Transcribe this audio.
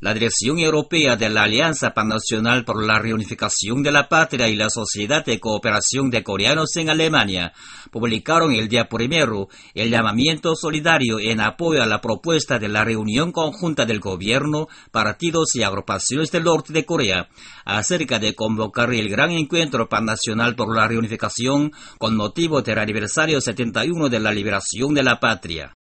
La Dirección Europea de la Alianza Pannacional por la Reunificación de la Patria y la Sociedad de Cooperación de Coreanos en Alemania publicaron el día primero el llamamiento solidario en apoyo a la propuesta de la reunión conjunta del gobierno, partidos y agrupaciones del norte de Corea acerca de convocar el gran encuentro pannacional por la reunificación con motivo del aniversario 71 de la liberación de la patria.